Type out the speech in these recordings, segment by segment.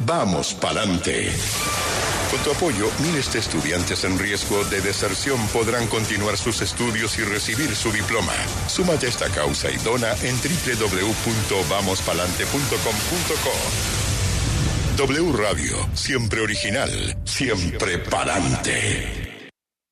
Vamos pa'lante. Con tu apoyo, miles de estudiantes en riesgo de deserción podrán continuar sus estudios y recibir su diploma. Súmate a esta causa y dona en www.vamospalante.com.co. W Radio, siempre original, siempre pa'lante.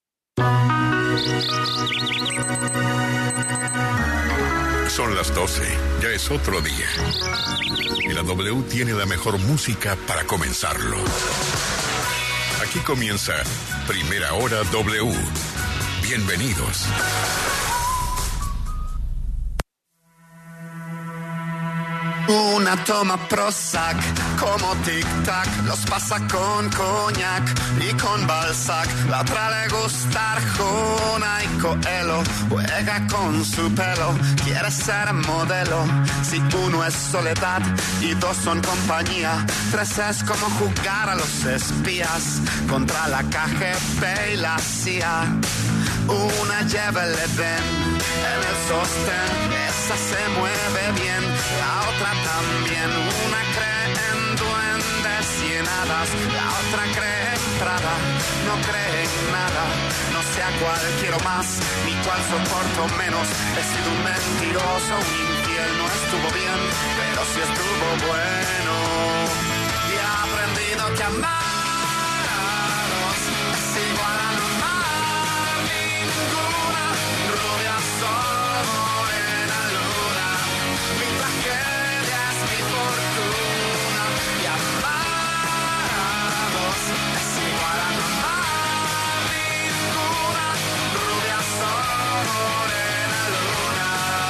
Son las 12, ya es otro día. Y la W tiene la mejor música para comenzarlo. Aquí comienza Primera Hora W. Bienvenidos. Una toma Prozac, como tic-tac, los pasa con coñac y con Balzac. La otra le gusta Arjona y Coelho, juega con su pelo, quiere ser modelo. Si uno es soledad y dos son compañía, tres es como jugar a los espías contra la KGB y la CIA. Una lleva el Edén en el sostén, esa se mueve bien, la otra también. Una cree en duendes y en hadas, la otra cree en Prada, no cree en nada. No sé a cuál quiero más, ni cuál soporto menos. He sido un mentiroso, un infiel, no estuvo bien, pero sí estuvo bueno. Y he aprendido que amar a dos es igual a no amar ninguna. Rubia, sol, morena, luna, mi tragedia es mi fortuna. Y amar a dos es igual a no amar ninguna. Rubia, sol, morena, luna.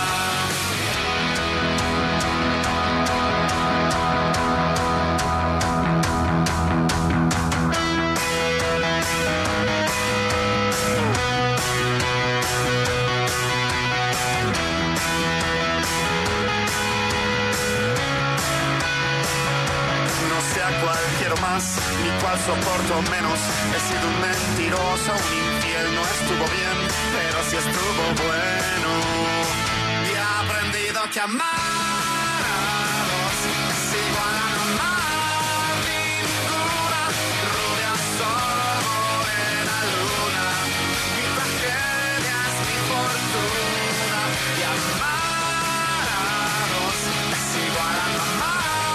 Cuál quiero más, ni cuál soporto menos. He sido un mentiroso, un infiel, no estuvo bien, pero sí estuvo bueno. Y he aprendido que amar a dos es igual a no amar ninguna. Rubia, sol, morena, luna, mi tragedia es mi fortuna. Y amar a dos es igual a no amar.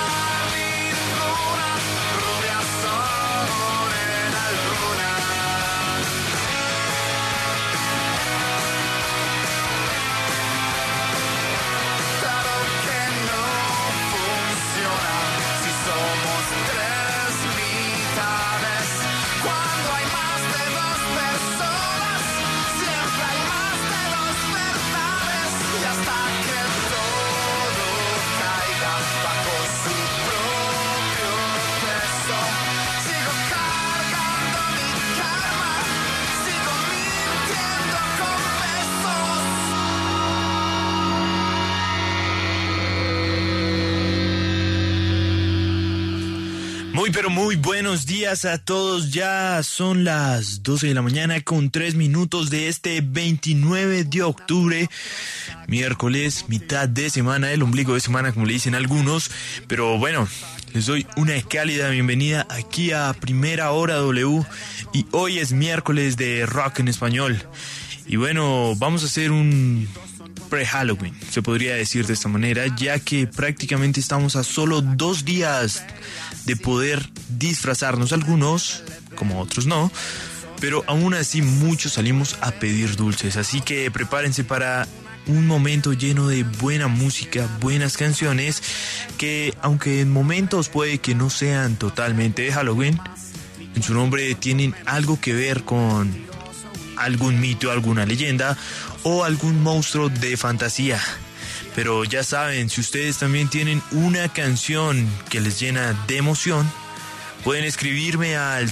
Pero muy buenos días a todos. Ya son las 12 de la mañana con 3 minutos de este 29 de octubre, miércoles, mitad de semana, el ombligo de semana como le dicen algunos. Pero bueno, les doy una cálida bienvenida aquí a Primera Hora W. Y hoy es miércoles de rock en español. Y bueno, vamos a hacer un pre-Halloween, se podría decir de esta manera, ya que prácticamente estamos a solo 2 días de poder disfrazarnos, algunos, como otros no, pero aún así muchos salimos a pedir dulces, así que prepárense para un momento lleno de buena música, buenas canciones, que aunque en momentos puede que no sean totalmente de Halloween, en su nombre tienen algo que ver con algún mito, alguna leyenda o algún monstruo de fantasía. Pero ya saben, si ustedes también tienen una canción que les llena de emoción, pueden escribirme al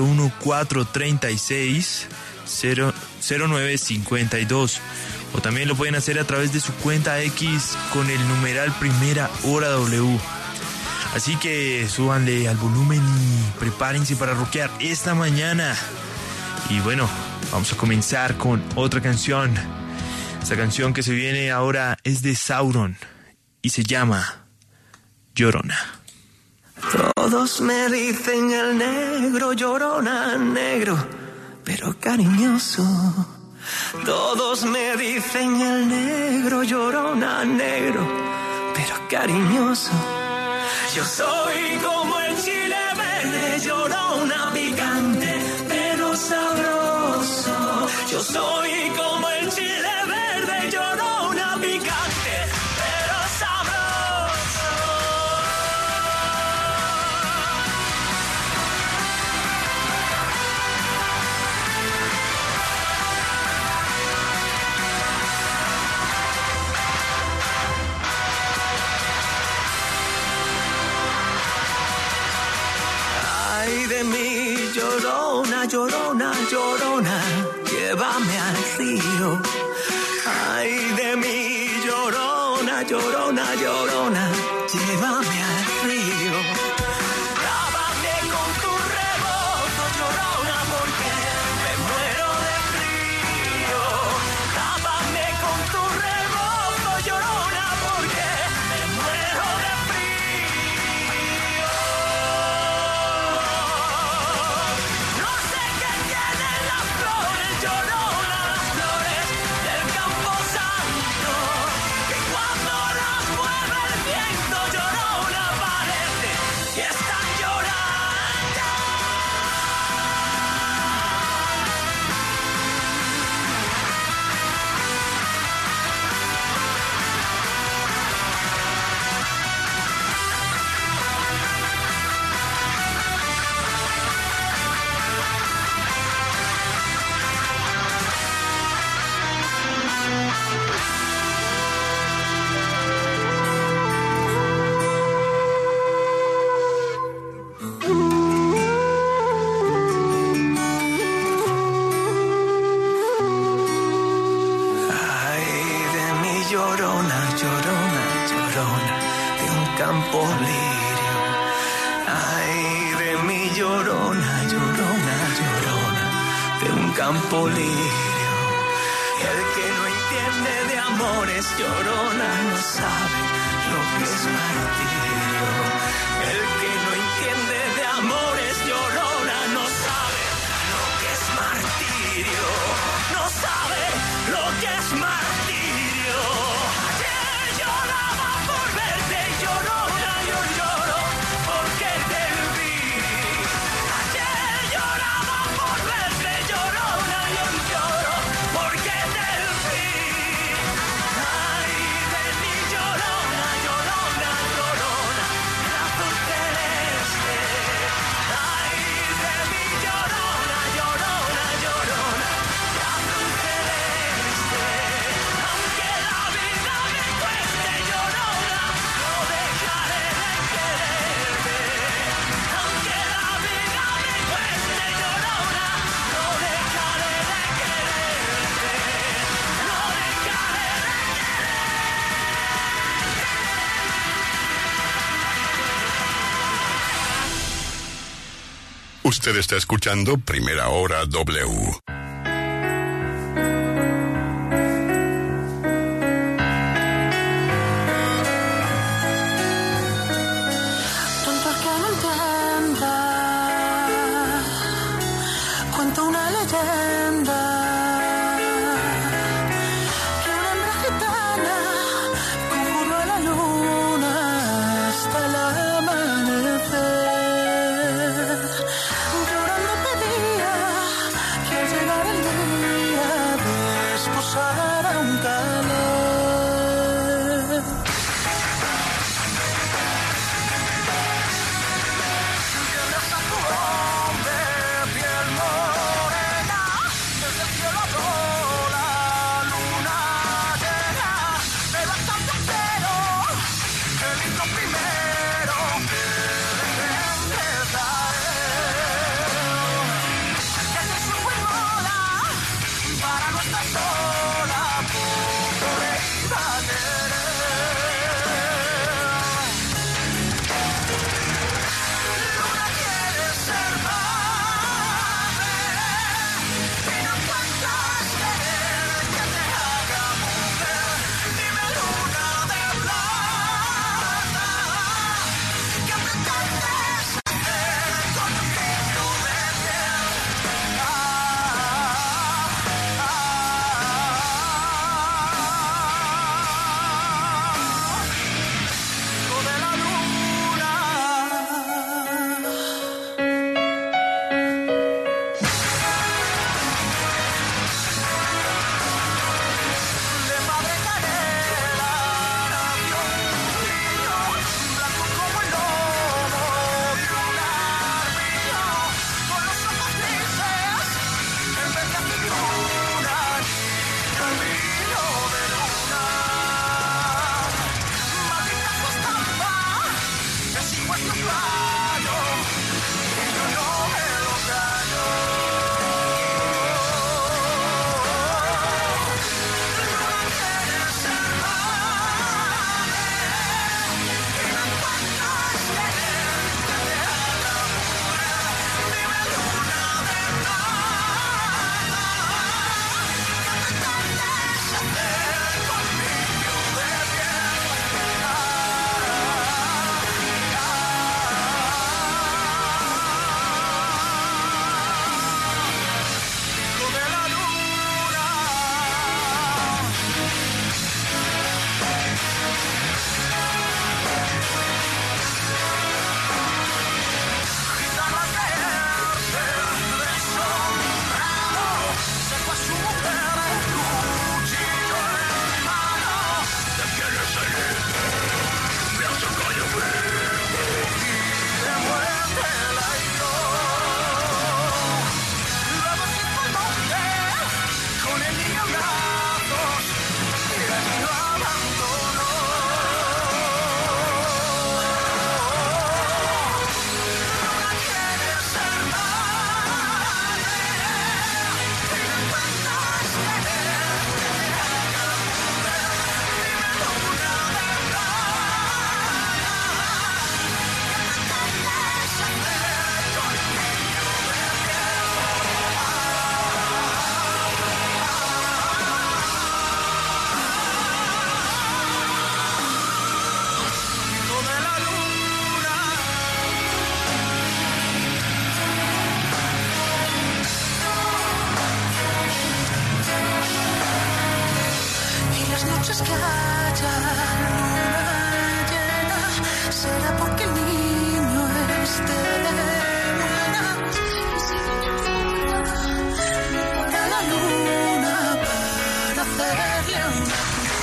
301-436-0952 o también lo pueden hacer a través de su cuenta X con el numeral Primera Hora W. Así que súbanle al volumen y prepárense para rockear esta mañana. Y bueno, vamos a comenzar con otra canción. Esta canción que se viene ahora es de Sauron y se llama Llorona. Todo Todos me dicen el negro, llorona, negro, pero cariñoso. Todos me dicen el negro, llorona, negro, pero cariñoso. Yo soy como el chile verde, llorona, picante, pero sabroso. Yo soy como el chile verde, llorona, picante, pero sabroso. Ay de mí, llorona, llorona, llorona, llévame al río. Ay de mí, llorona, llorona, llorona, llévame al río. Lávame con tu rebozo, llorona, porque me muero de frío. Lávame con tu rebozo, llorona, porque me muero de frío. No sé qué tienen las flores, llorona, las flores del Campo Santo, que cuando las mueve el viento, llorona, parece que están llorando. Ay de mi llorona, llorona, llorona, de un campo lirio. Ay de mi llorona, llorona, llorona, de un campo lirio. El que no entiende de amores, llorona, no sabe lo que es martirio. El que no entiende de amores, llorona, no sabe lo que es martirio. No sabe lo que es martirio. Ayer lloraba por verte, llorona, yo lloro porque te vi. Ayer lloraba por verte, llorona, yo lloro porque te vi. Ay de mi llorona, llorona, llorona, el azul celeste. Ay de mi llorona, llorona, llorona, el azul celeste. Aunque la vida me cueste, llorona, no dejaré de quererte. Aunque la vida me cueste, llorona, no dejaré de quererte. No dejaré de Usted está escuchando Primera Hora W. Tonto el que no entienda, cuenta una leyenda, que una hembra gitana conjuró a la luna hasta el amanecer. Llorando pedía que al llegar que haya luna llena, será porque el niño esté buena. Para la luna, para hacerle una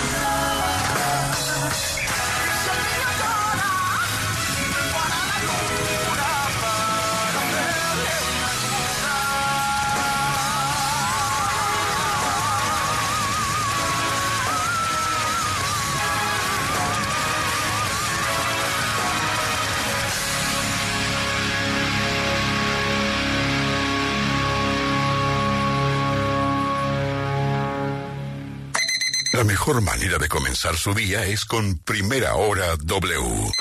La mejor manera de comenzar su día es con Primera Hora W.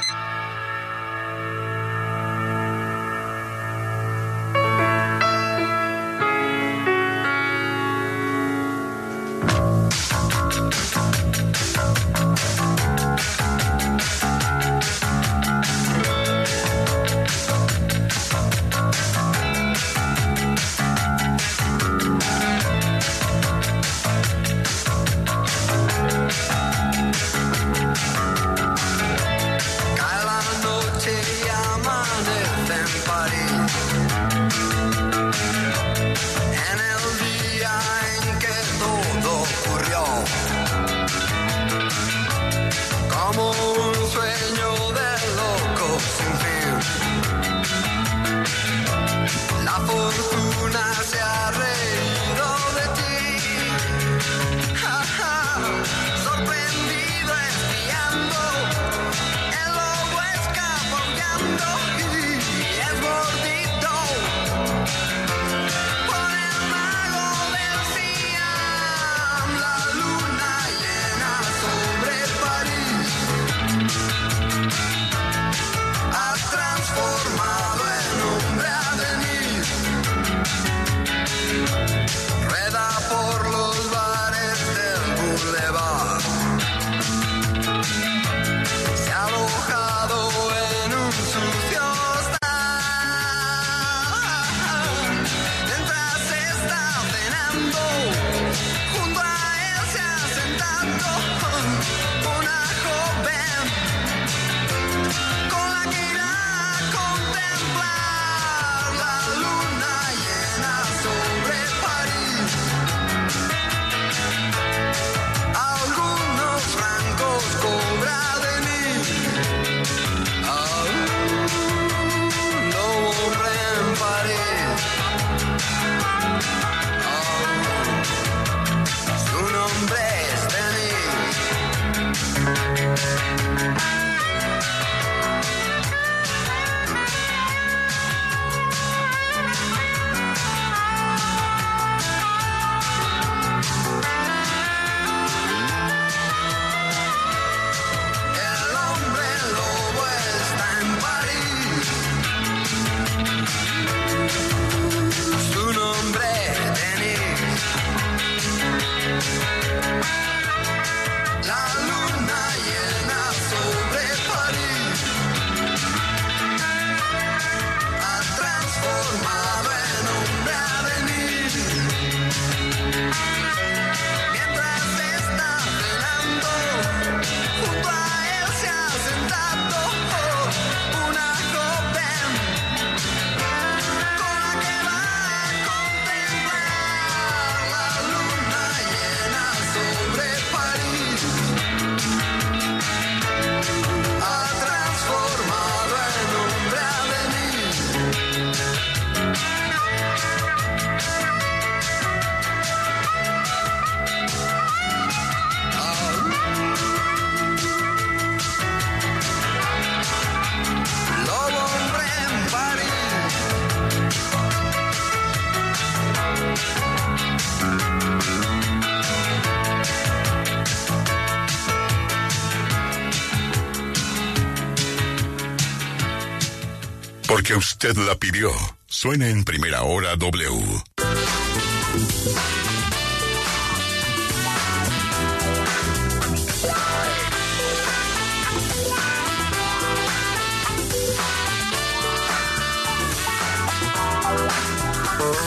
Porque usted la pidió. Suena en Primera Hora W.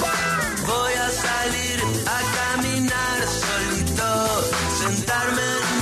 Voy a salir a caminar solito, sentarme en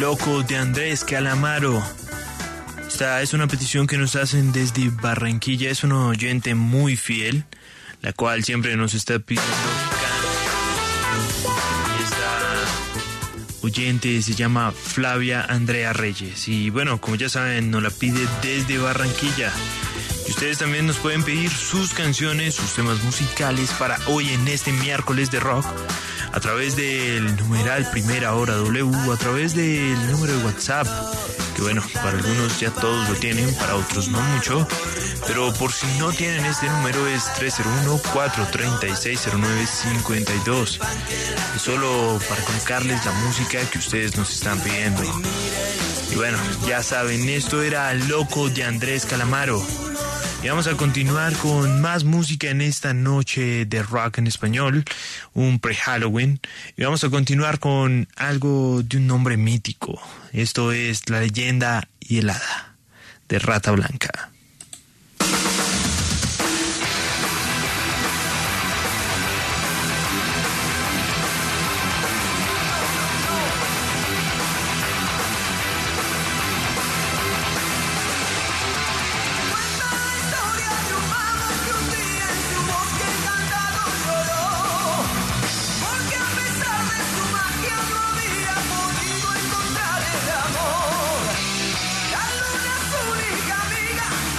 Loco de Andrés Calamaro. Esta es una petición que nos hacen desde Barranquilla. Es una oyente muy fiel, la cual siempre nos está pidiendo cantos. Esta oyente se llama Flavia Andrea Reyes. Y bueno, como ya saben, nos la pide desde Barranquilla. Y ustedes también nos pueden pedir sus canciones, sus temas musicales para hoy en este miércoles de rock a través del numeral Primera Hora W, a través del número de WhatsApp, que bueno, para algunos ya todos lo tienen, para otros no mucho, pero por si no tienen este número es 301-436-0952. Es solo para colocarles la música que ustedes nos están pidiendo. Y bueno, ya saben, esto era Loco de Andrés Calamaro. Y vamos a continuar con más música en esta noche de rock en español, un pre-Halloween. Y vamos a continuar con algo de un nombre mítico. Esto es La Leyenda y el Hada, de Rata Blanca. La luna azul y amiga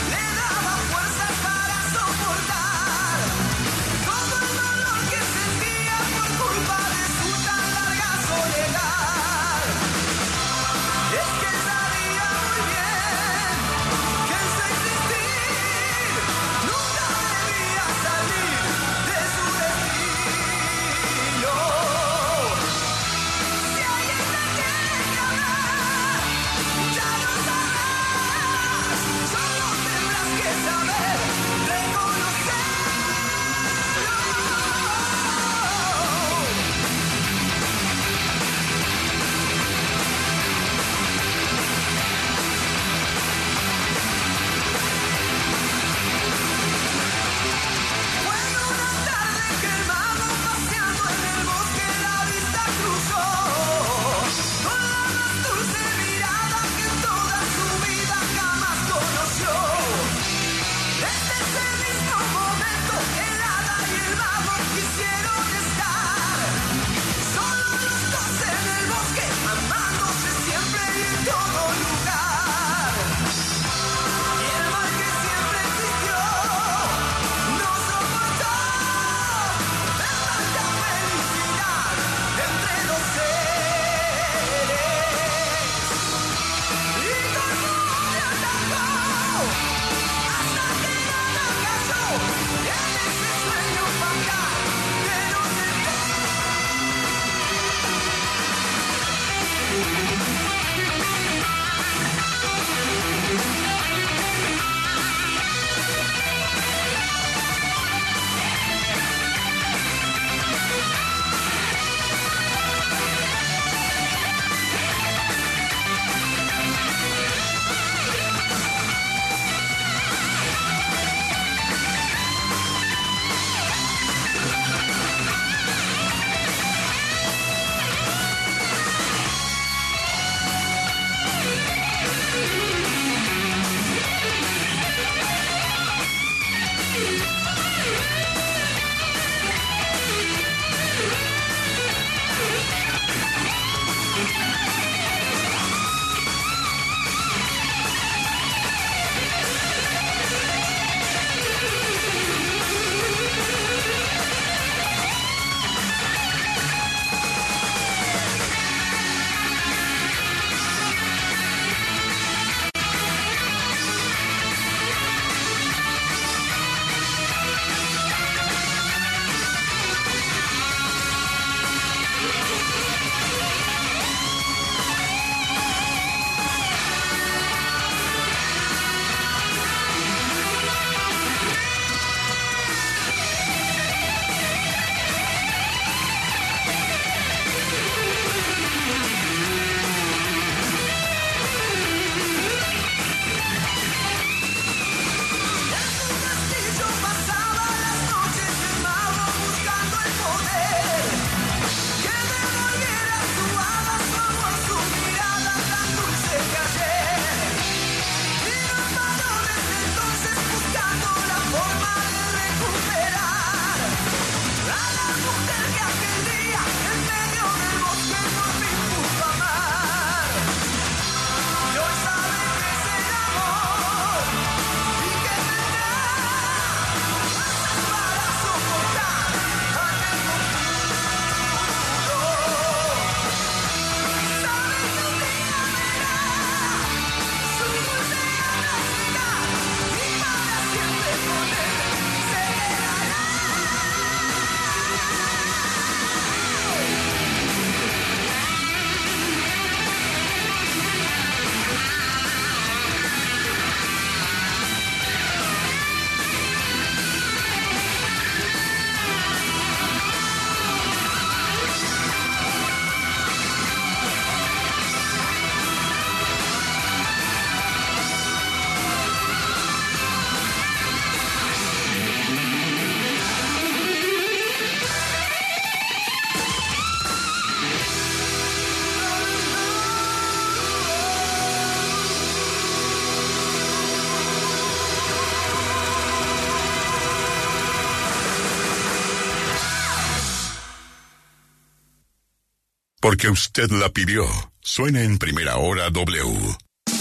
Porque usted la pidió. Suena en Primera Hora W.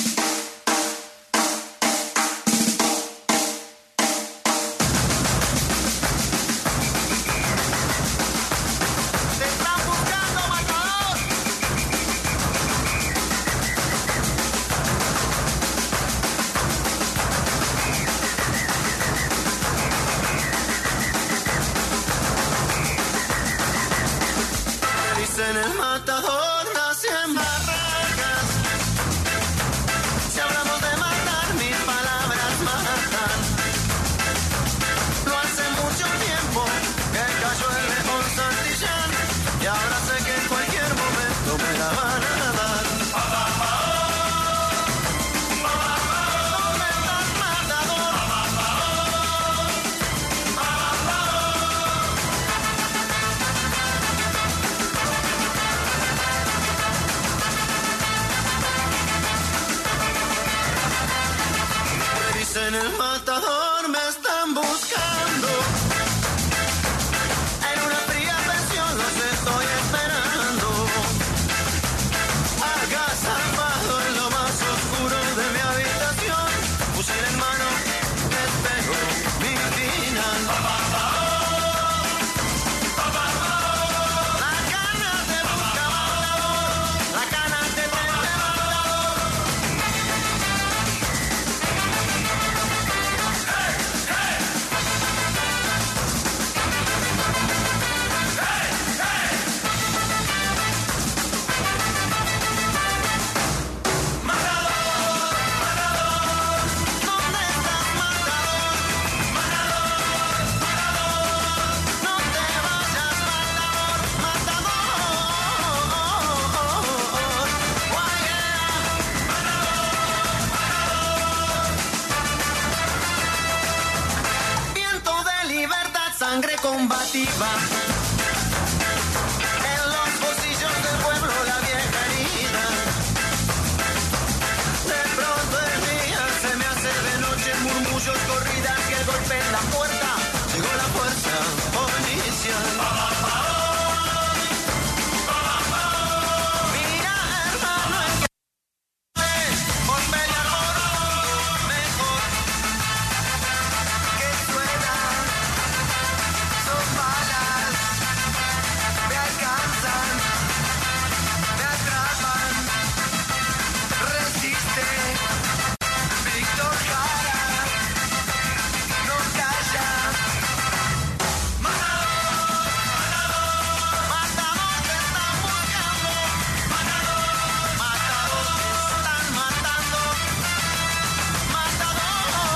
En el matador nacen barracas. Si hablamos de matar, mis palabras matan. No hace mucho tiempo que cayó el león Santillán, y ahora sé que en cualquier momento me la van a dar. ¿Dónde estás, matador? En el matador me están buscando. En una fría pensión los estoy esperando. Agazapado en lo más oscuro de mi habitación, fusil en mano, espero mi final. La cana te busca matador, la cana te prende matador. Sangre combativa. En los bolsillos del pueblo la vieja herida. De pronto el día se me hace de noche, murmullos, corridas, que el golpe en la puerta. Llegó la fuerza policial. Mira, hermano, el que por pelear por todo mejor que suena. Son balas, me alcanzan, me atrapan, resiste, Víctor Jara, no calla. Matador, matador, te están buscando. Matador, matador, te están matando. Matador,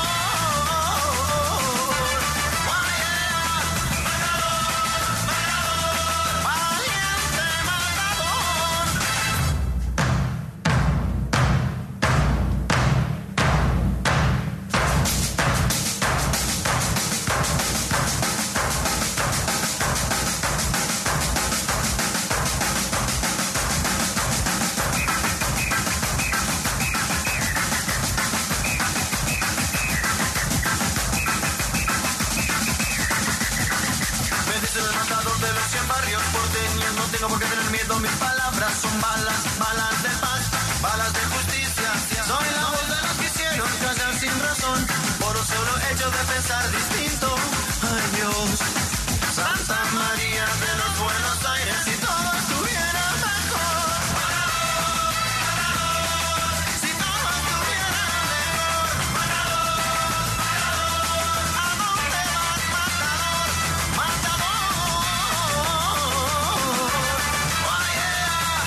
me dicen el matador de los 100 barrios porteños. No tengo por qué tener miedo, mis palabras son balas, balas de paz, balas de justicia. Soy la voz de los que hicieron callar sin razón, por un solo hecho de pensar distinto. Ay Dios, Santa María de los Buenos Aires, si todo estuviera mejor. Si todo estuviera mejor. ¿A dónde vas, matador? Matador. Oh, yeah.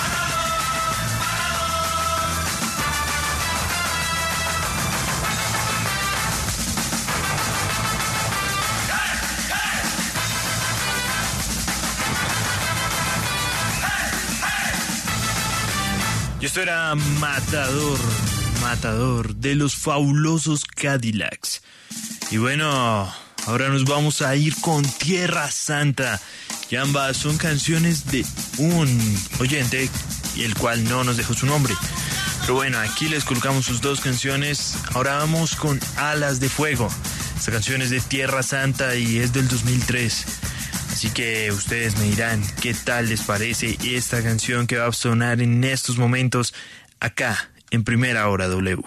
Y esto era Matador, Matador, de los fabulosos Cadillacs. Y bueno, ahora nos vamos a ir con Tierra Santa. Y ambas son canciones de un oyente, y el cual no nos dejó su nombre. Pero bueno, aquí les colocamos sus dos canciones. Ahora vamos con Alas de Fuego. Esta canción es de Tierra Santa y es del 2003. Así que ustedes me dirán qué tal les parece esta canción que va a sonar en estos momentos acá en Primera Hora W.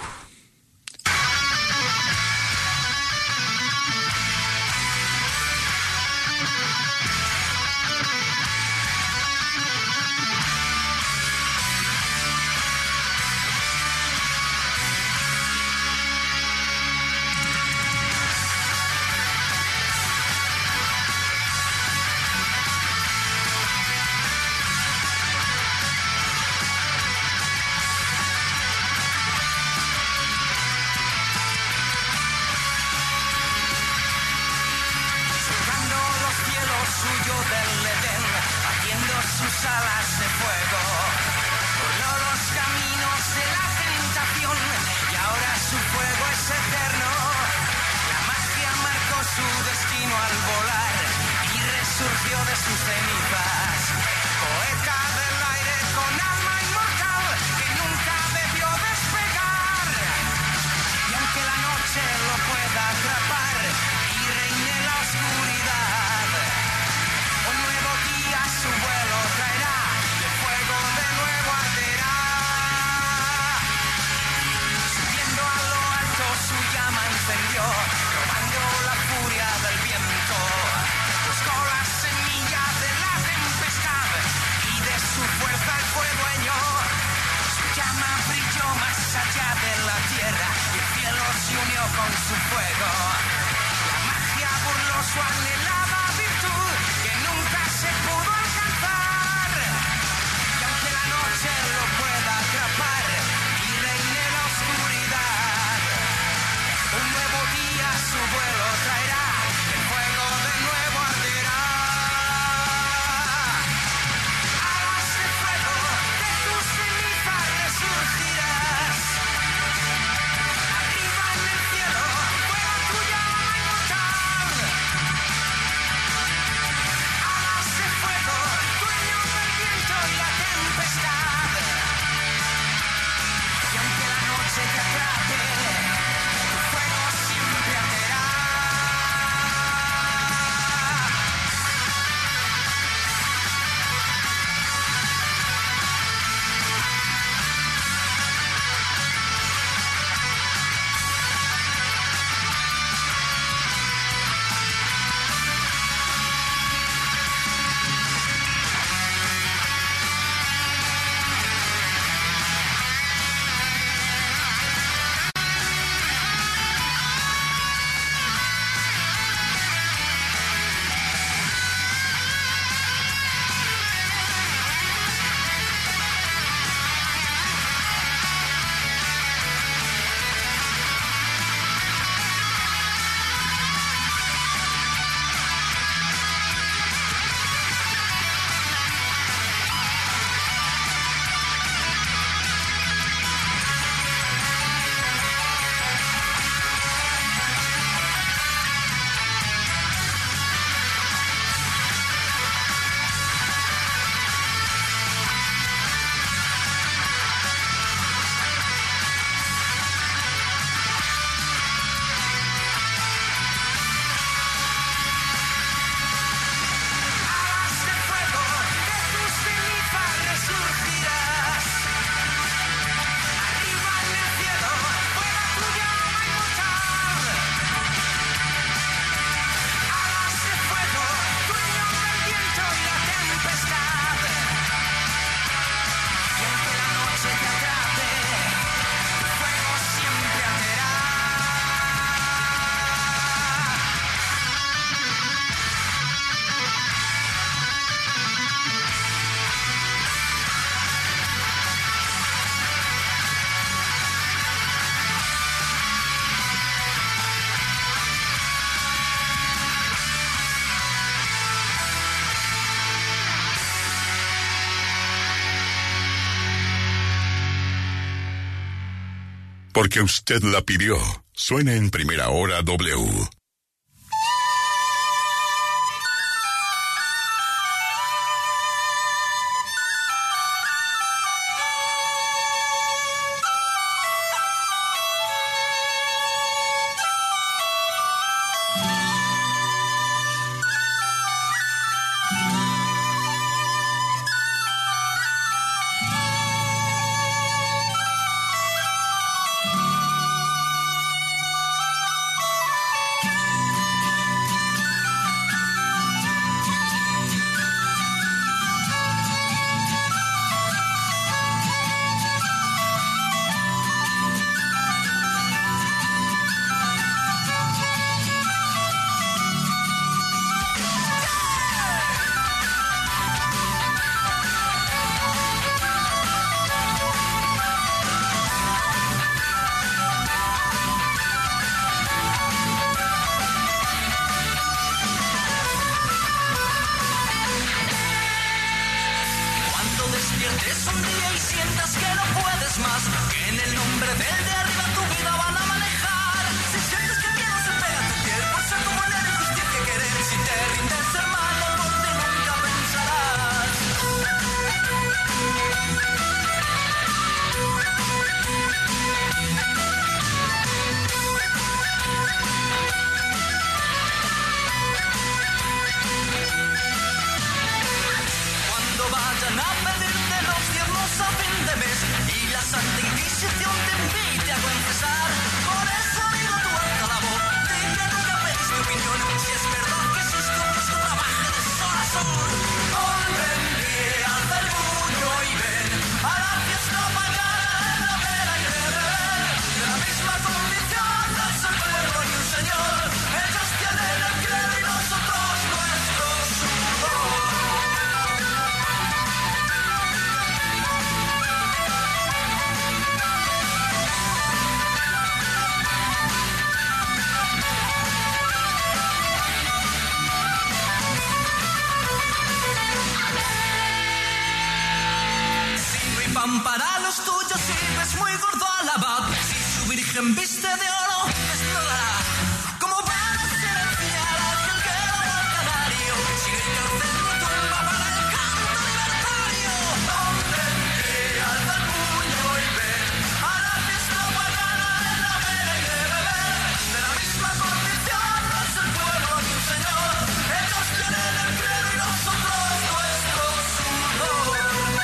Porque usted la pidió. Suena en Primera Hora W. virgen viste de oro desnudará. Como van a silenciar al jilguero del canario, sigue el cárcel tu tumba para el canto libertario. Hombre, alza el puño y ven a la fiesta pagana de la vera y de beber. De la misma condición no es el pueblo ni un señor. Ellos tienen el credo y nosotros nuestro sudor.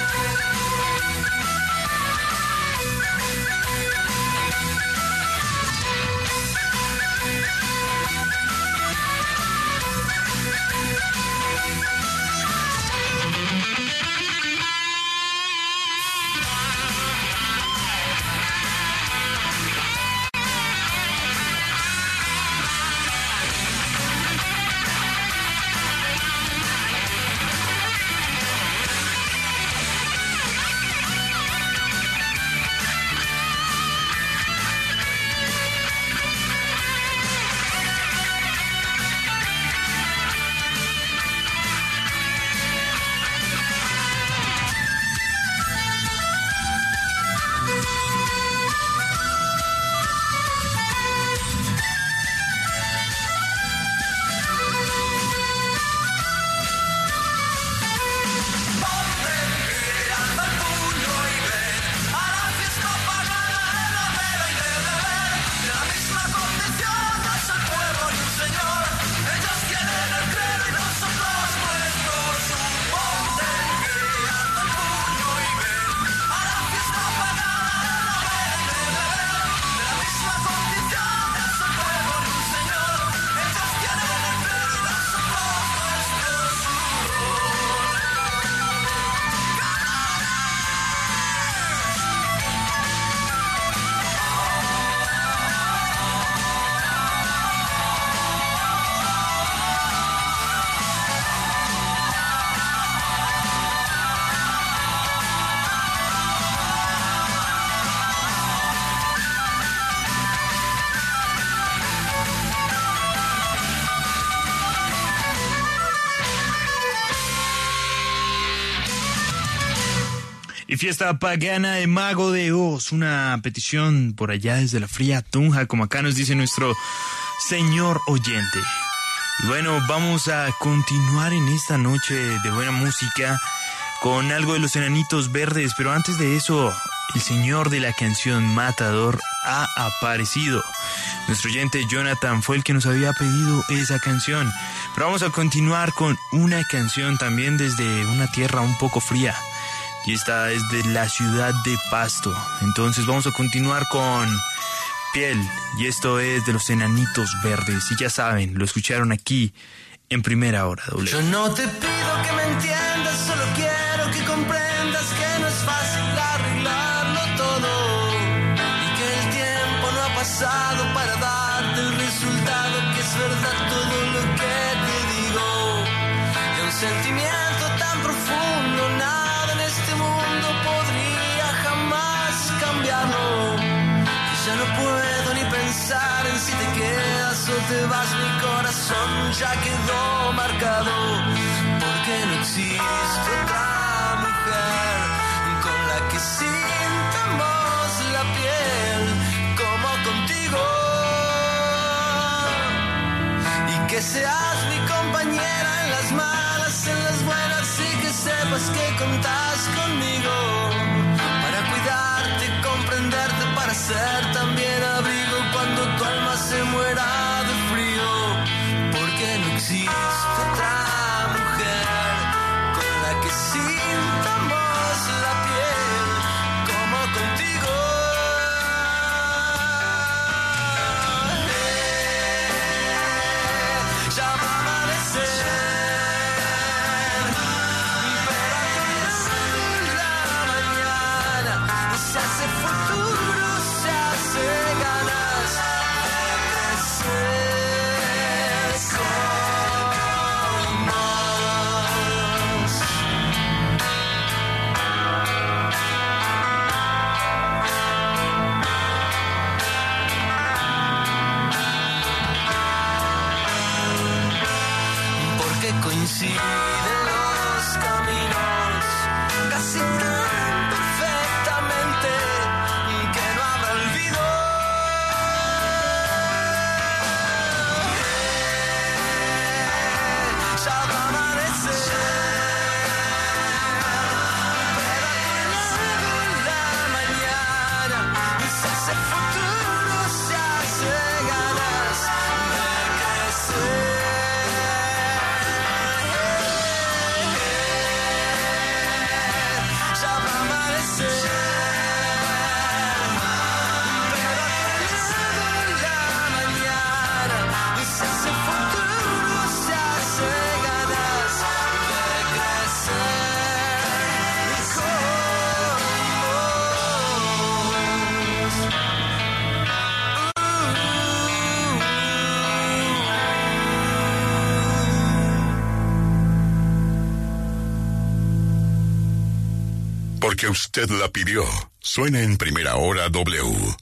Y fiesta pagana de Mago de Oz, una petición por allá desde la fría Tunja, como acá nos dice nuestro señor oyente. Y bueno, vamos a continuar en esta noche de buena música con algo de los Enanitos Verdes, pero antes de eso, el señor de la canción Matador ha aparecido. Nuestro oyente Jonathan fue el que nos había pedido esa canción, pero vamos a continuar con una canción también desde una tierra un poco fría. Y esta es de la ciudad de Pasto. Entonces vamos a continuar con Piel. Y esto es de los Enanitos Verdes. Y ya saben, lo escucharon aquí en Primera Hora W. Yo no te pido que me entiendas, solo quiero que comprendas que no es fácil arreglarlo todo. Y que el tiempo no ha pasado para darte el resultado, que es verdad todo lo que te digo. De un sentimiento tan profundo, nada este mundo podría jamás cambiarlo. Y ya no puedo ni pensar en si te quedas o te vas. Mi corazón ya quedó marcado, porque no existe otra mujer con la que sintamos la piel como contigo. Y que seas mi compañera en las malas, en las buenas, y que sepas que contás conmigo para cuidarte, comprenderte, para ser también abrigo cuando tu alma se muera de frío. Porque no existe otra mujer con la que sintamos la piel como contigo. Ya va a amanecer. Se hace futuro, se hace ganas de crecer. porque usted la pidió. Suena en Primera Hora W.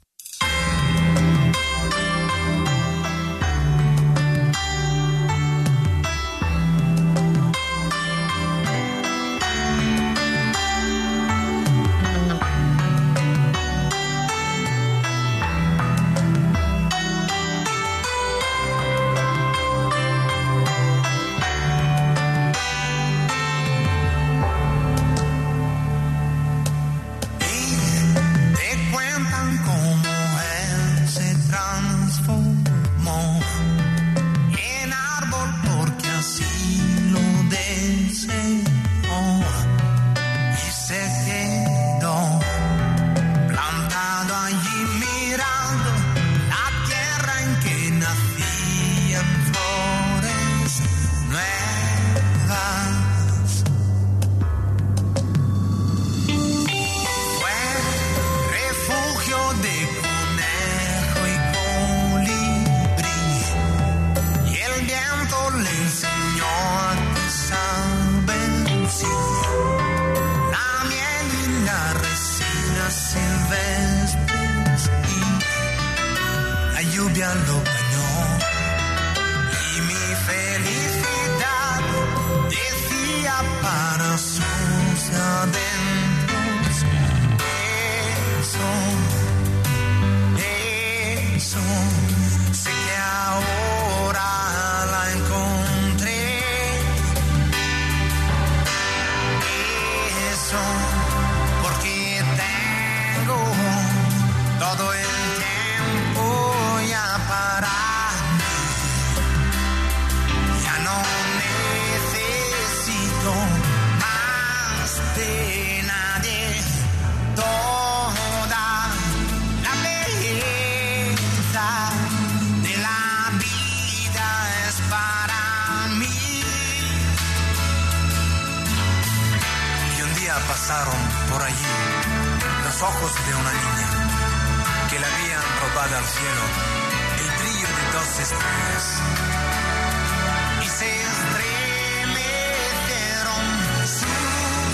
Pasaron por allí los ojos de una niña que le habían robado al cielo el brillo de 2 estrellas y se estremecieron sus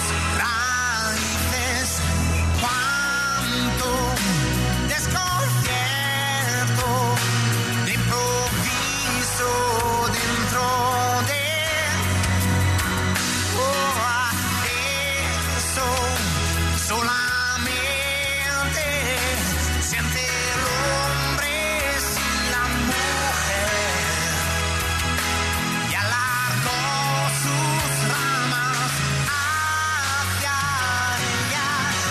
raíces. Cuánto desconcierto de improviso dentro de solamente siente el hombre sin la mujer y alargó sus ramas hacia ella.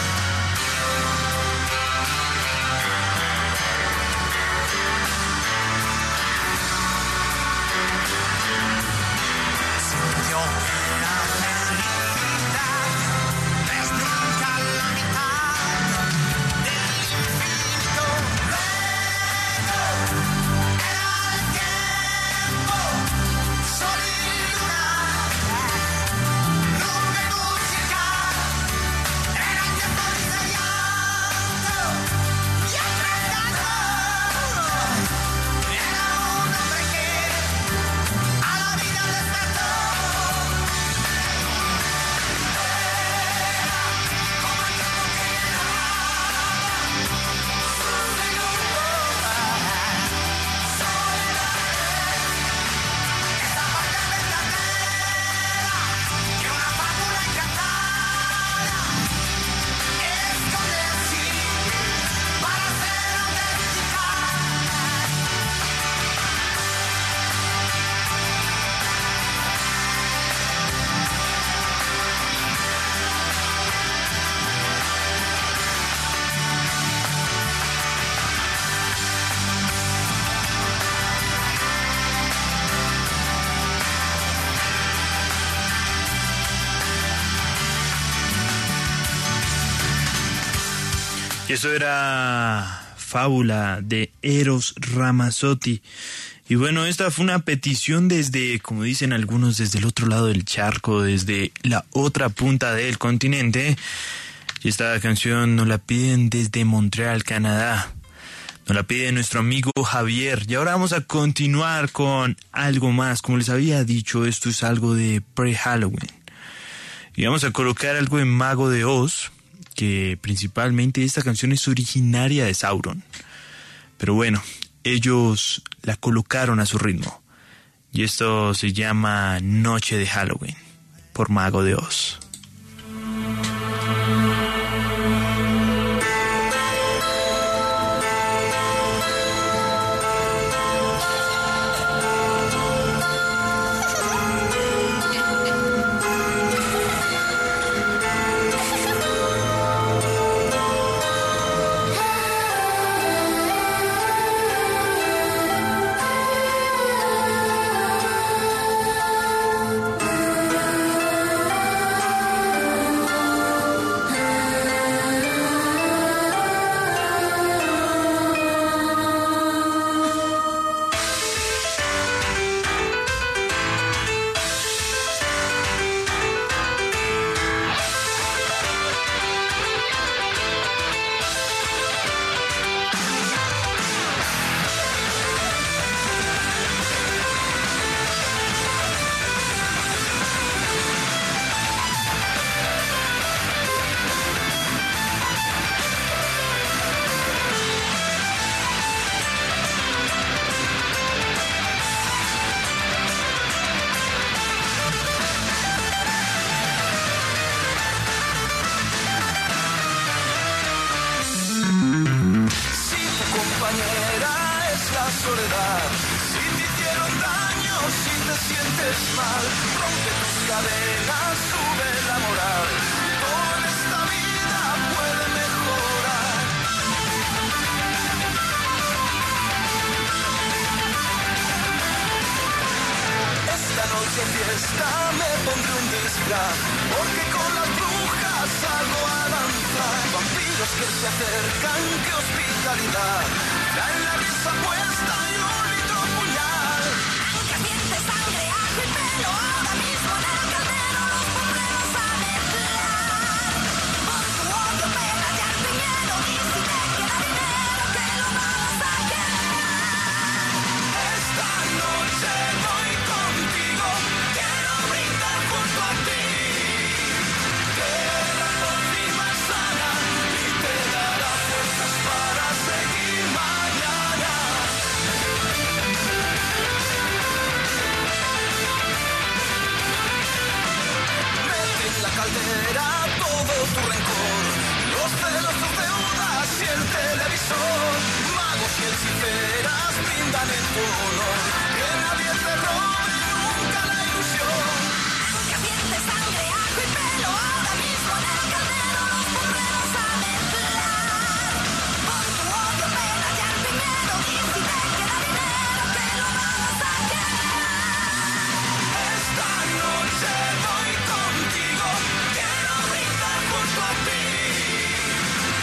Sintió que la felicidad es nunca la mitad del infinito. Luego era el tiempo, sol y luna, nube musical. Era el tiempo ensayando y apretando. Era un hombre que a la vida despertó. Que una fábula encantada esconde así para ser auténtica. Y eso era Fábula de Eros Ramazzotti. Y bueno, esta fue una petición desde, como dicen algunos, desde el otro lado del charco, desde la otra punta del continente. Y esta canción nos la piden desde Montreal, Canadá. Nos la pide nuestro amigo Javier. Y ahora vamos a continuar con algo más. Como les había dicho, esto es algo de pre-Halloween. Y vamos a colocar algo de Mago de Oz. que principalmente esta canción es originaria de Sauron. Pero bueno, ellos la colocaron a su ritmo. Y esto se llama Noche de Halloween, por Mago de Oz.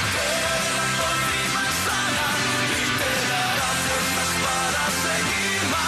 Seguir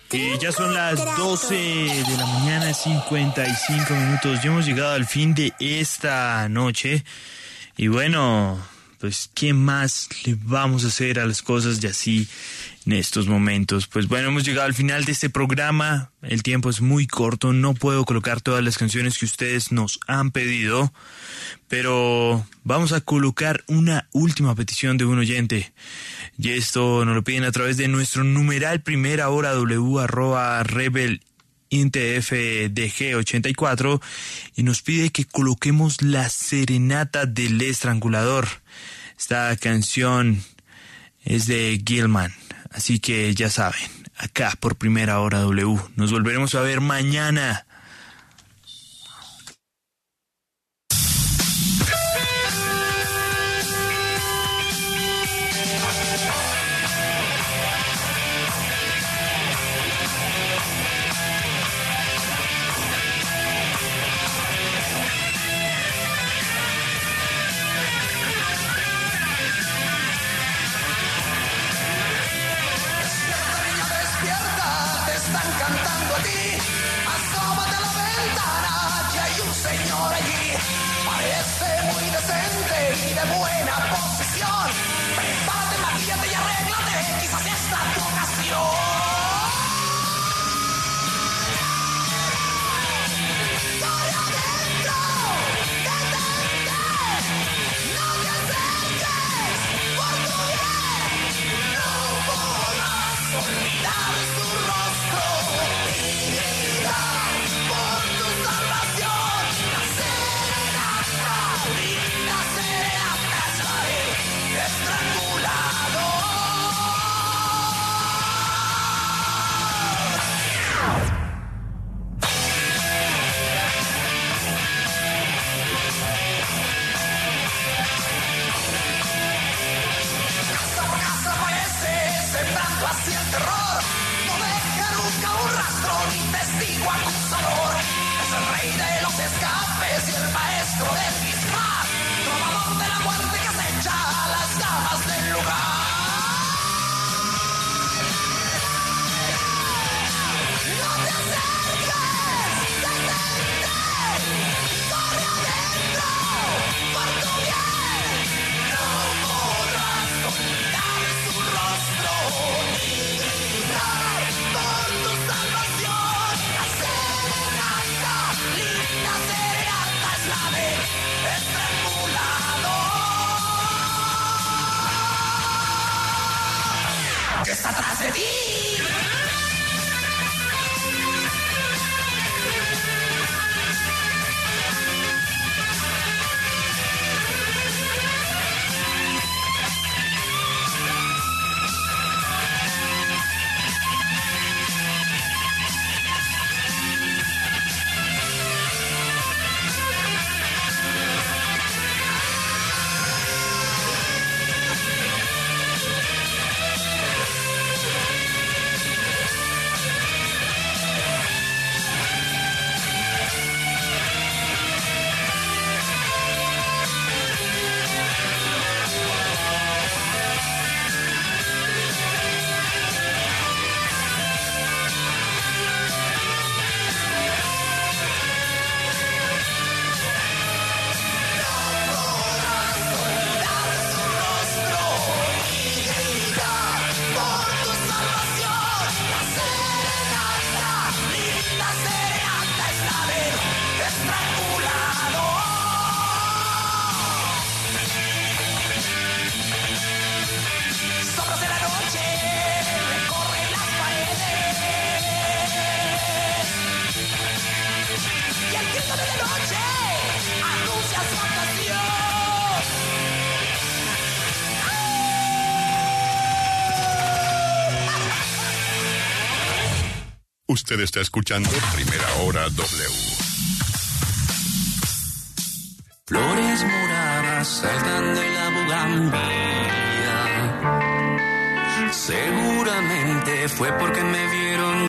Y ya son las 12 de la mañana, 55 minutos. Ya hemos llegado al fin de esta noche. Y bueno, pues, ¿qué más le vamos a hacer a las cosas de así en estos momentos? Pues bueno, hemos llegado al final de este programa. El tiempo es muy corto. No puedo colocar todas las canciones que ustedes nos han pedido. Pero vamos a colocar una última petición de un oyente. Y esto nos lo piden a través de nuestro numeral primera hora w @rebelintfdg84 y nos pide que coloquemos la serenata del estrangulador. Esta canción es de Gilman, así que ya saben, acá por Primera Hora W. Nos volveremos a ver mañana. Usted está escuchando Primera Hora W. Flores moradas saltan de la bugambilia. Seguramente fue porque me vieron